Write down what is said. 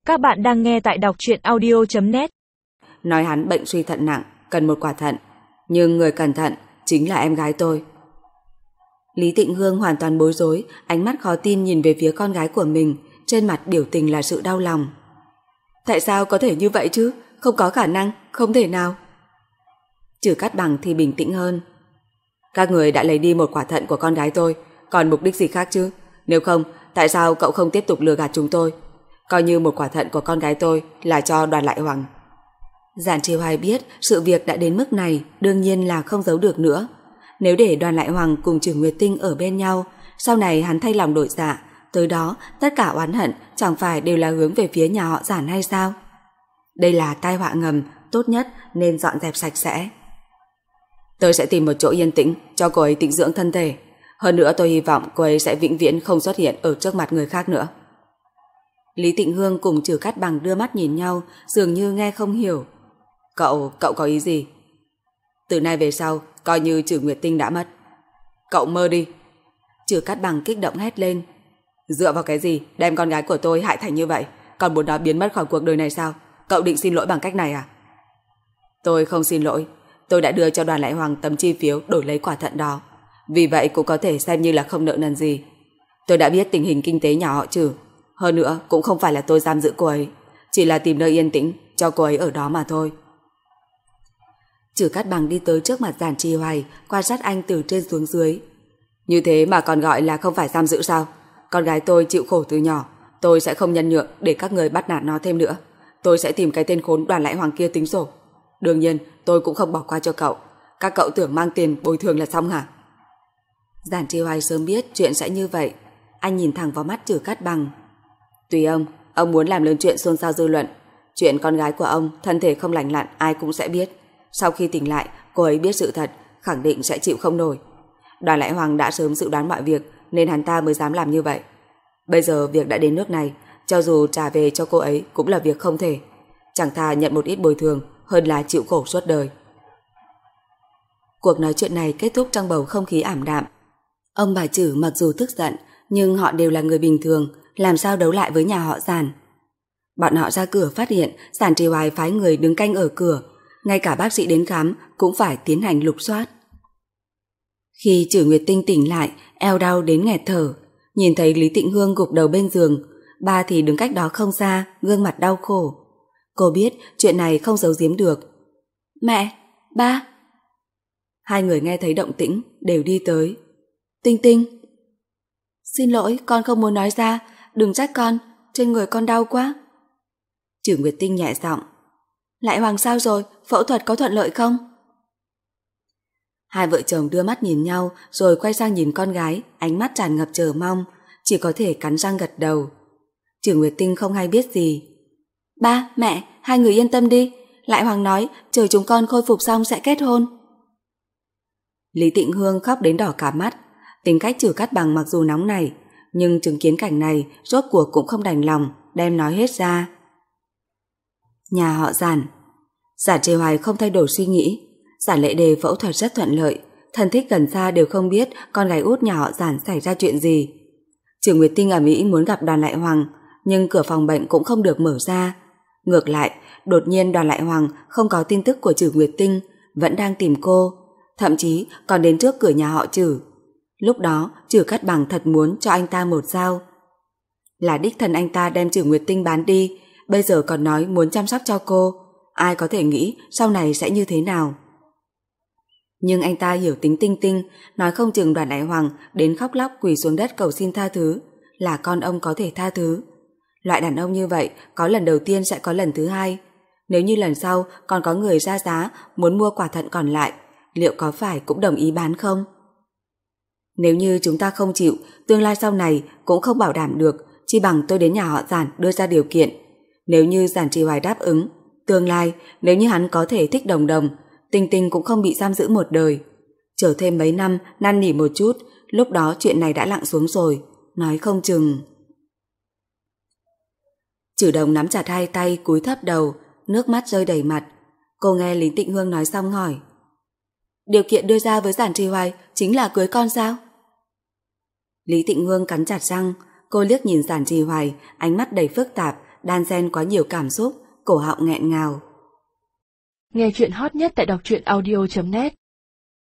Các bạn đang nghe tại đọc truyện audio.net. Nói hắn bệnh suy thận nặng, cần một quả thận, nhưng người cần thận chính là em gái tôi. Lý Tịnh Hương hoàn toàn bối rối, ánh mắt khó tin nhìn về phía con gái của mình, trên mặt biểu tình là sự đau lòng. Tại sao có thể như vậy chứ? Không có khả năng, không thể nào. Trừ Cát Bằng thì bình tĩnh hơn. Các người đã lấy đi một quả thận của con gái tôi, còn mục đích gì khác chứ? Nếu không, tại sao cậu không tiếp tục lừa gạt chúng tôi? Coi như một quả thận của con gái tôi là cho Đoàn Lại Hoàng. Giản Trì Hoài biết sự việc đã đến mức này, đương nhiên là không giấu được nữa. Nếu để Đoàn Lại Hoàng cùng Trử Nguyệt Tinh ở bên nhau, sau này hắn thay lòng đổi dạ, tới đó tất cả oán hận chẳng phải đều là hướng về phía nhà họ Giản hay sao? Đây là tai họa ngầm, tốt nhất nên dọn dẹp sạch sẽ. Tôi sẽ tìm một chỗ yên tĩnh cho cô ấy tĩnh dưỡng thân thể. Hơn nữa tôi hy vọng cô ấy sẽ vĩnh viễn không xuất hiện ở trước mặt người khác nữa. Lý Tịnh Hương cùng Trừ Cát Bằng đưa mắt nhìn nhau, dường như nghe không hiểu. Cậu có ý gì? Từ nay về sau, coi như Trừ Nguyệt Tinh đã mất. Cậu mơ đi. Trừ Cát Bằng kích động hét lên. Dựa vào cái gì đem con gái của tôi hại thành như vậy? Còn muốn nó biến mất khỏi cuộc đời này sao? Cậu định xin lỗi bằng cách này à? Tôi không xin lỗi. Tôi đã đưa cho Đoàn Lại Hoàng tấm chi phiếu đổi lấy quả thận đó. Vì vậy cũng có thể xem như là không nợ nần gì. Tôi đã biết tình hình kinh tế nhà họ Trừ. Hơn nữa cũng không phải là tôi giam giữ cô ấy, chỉ là tìm nơi yên tĩnh cho cô ấy ở đó mà thôi. Trừ Cát Bằng đi tới trước mặt Giản Trì Hoài, quan sát anh từ trên xuống dưới. Như thế mà còn gọi là không phải giam giữ sao? Con gái tôi chịu khổ từ nhỏ, tôi sẽ không nhân nhượng để các người bắt nạt nó thêm nữa. Tôi sẽ tìm cái tên khốn Đoàn Lại Hoàng kia tính sổ. Đương nhiên tôi cũng không bỏ qua cho cậu. Các cậu tưởng mang tiền bồi thường là xong hả? Giản Trì Hoài sớm biết chuyện sẽ như vậy. Anh nhìn thẳng vào mắt Trừ Cát Bằng. Tùy ông muốn làm lớn chuyện xôn xao dư luận. Chuyện con gái của ông thân thể không lành lặn ai cũng sẽ biết. Sau khi tỉnh lại, cô ấy biết sự thật, khẳng định sẽ chịu không nổi. Đoàn Lại Hoàng đã sớm dự đoán mọi việc nên hắn ta mới dám làm như vậy. Bây giờ việc đã đến nước này, cho dù trả về cho cô ấy cũng là việc không thể. Chẳng thà nhận một ít bồi thường hơn là chịu khổ suốt đời. Cuộc nói chuyện này kết thúc trong bầu không khí ảm đạm. Ông bà Trử mặc dù tức giận, nhưng họ đều là người bình thường, làm sao đấu lại với nhà họ Giản. Bọn họ ra cửa phát hiện Giản Trì Hoài phái người đứng canh ở cửa, ngay cả bác sĩ đến khám cũng phải tiến hành lục soát. Khi Trử Nguyệt Tinh tỉnh lại, eo đau đến nghẹt thở, nhìn thấy Lý Tịnh Hương gục đầu bên giường, ba thì đứng cách đó không xa, gương mặt đau khổ. Cô biết chuyện này không giấu giếm được. Mẹ, ba. Hai người nghe thấy động tĩnh đều đi tới. Tinh Tinh. Xin lỗi, con không muốn nói ra, đừng trách con, trên người con đau quá. Trử Nguyệt Tinh nhẹ giọng. Lại Hoàng sao rồi, phẫu thuật có thuận lợi không? Hai vợ chồng đưa mắt nhìn nhau rồi quay sang nhìn con gái, ánh mắt tràn ngập chờ mong, chỉ có thể cắn răng gật đầu. Trử Nguyệt Tinh không hay biết gì. Ba, mẹ, hai người yên tâm đi, Lại Hoàng nói chờ chúng con khôi phục xong sẽ kết hôn. Lý Tịnh Hương khóc đến đỏ cả mắt. Tính cách Trừ Cát Bằng mặc dù nóng nảy, nhưng chứng kiến cảnh này rốt cuộc cũng không đành lòng đem nói hết ra. Nhà họ Giản. Giản Trì Hoài không thay đổi suy nghĩ. Giản Lệ Đề phẫu thuật rất thuận lợi, thân thích gần xa đều không biết con gái út nhà họ Giản xảy ra chuyện gì. Trử Nguyệt Tinh ở Mỹ muốn gặp Đoàn Lại Hoàng, nhưng cửa phòng bệnh cũng không được mở ra. Ngược lại, đột nhiên Đoàn Lại Hoàng không có tin tức của Trử Nguyệt Tinh, vẫn đang tìm cô, thậm chí còn đến trước cửa nhà họ Trử. Lúc đó Trừ Cát Bằng thật muốn cho anh ta một dao. Là đích thân anh ta đem Trử Nguyệt Tinh bán đi, bây giờ còn nói muốn chăm sóc cho cô. Ai có thể nghĩ sau này sẽ như thế nào. Nhưng anh ta hiểu tính Tinh Tinh, nói không chừng Đoàn Lại Hoàng đến khóc lóc quỳ xuống đất cầu xin tha thứ, là con ông có thể tha thứ. Loại đàn ông như vậy có lần đầu tiên sẽ có lần thứ hai. Nếu như lần sau còn có người ra giá muốn mua quả thận còn lại, liệu có phải cũng đồng ý bán không? Nếu như chúng ta không chịu, tương lai sau này cũng không bảo đảm được, chi bằng tôi đến nhà họ Giản đưa ra điều kiện. Nếu như Giản Trì Hoài đáp ứng, tương lai nếu như hắn có thể thích Đồng Đồng, Tinh Tinh cũng không bị giam giữ một đời. Chờ thêm mấy năm năn nỉ một chút, lúc đó chuyện này đã lặng xuống rồi, nói không chừng. Trử Đồng nắm chặt hai tay cúi thấp đầu, nước mắt rơi đầy mặt. Cô nghe Lý Tịnh Hương nói xong hỏi. Điều kiện đưa ra với Giản Trì Hoài chính là cưới con sao? Lý Tịnh Hương cắn chặt răng, cô liếc nhìn Giản Trì Hoài, ánh mắt đầy phức tạp, đan xen quá nhiều cảm xúc, cổ họng nghẹn ngào. Nghe chuyện hot nhất tại đọc truyện audio.net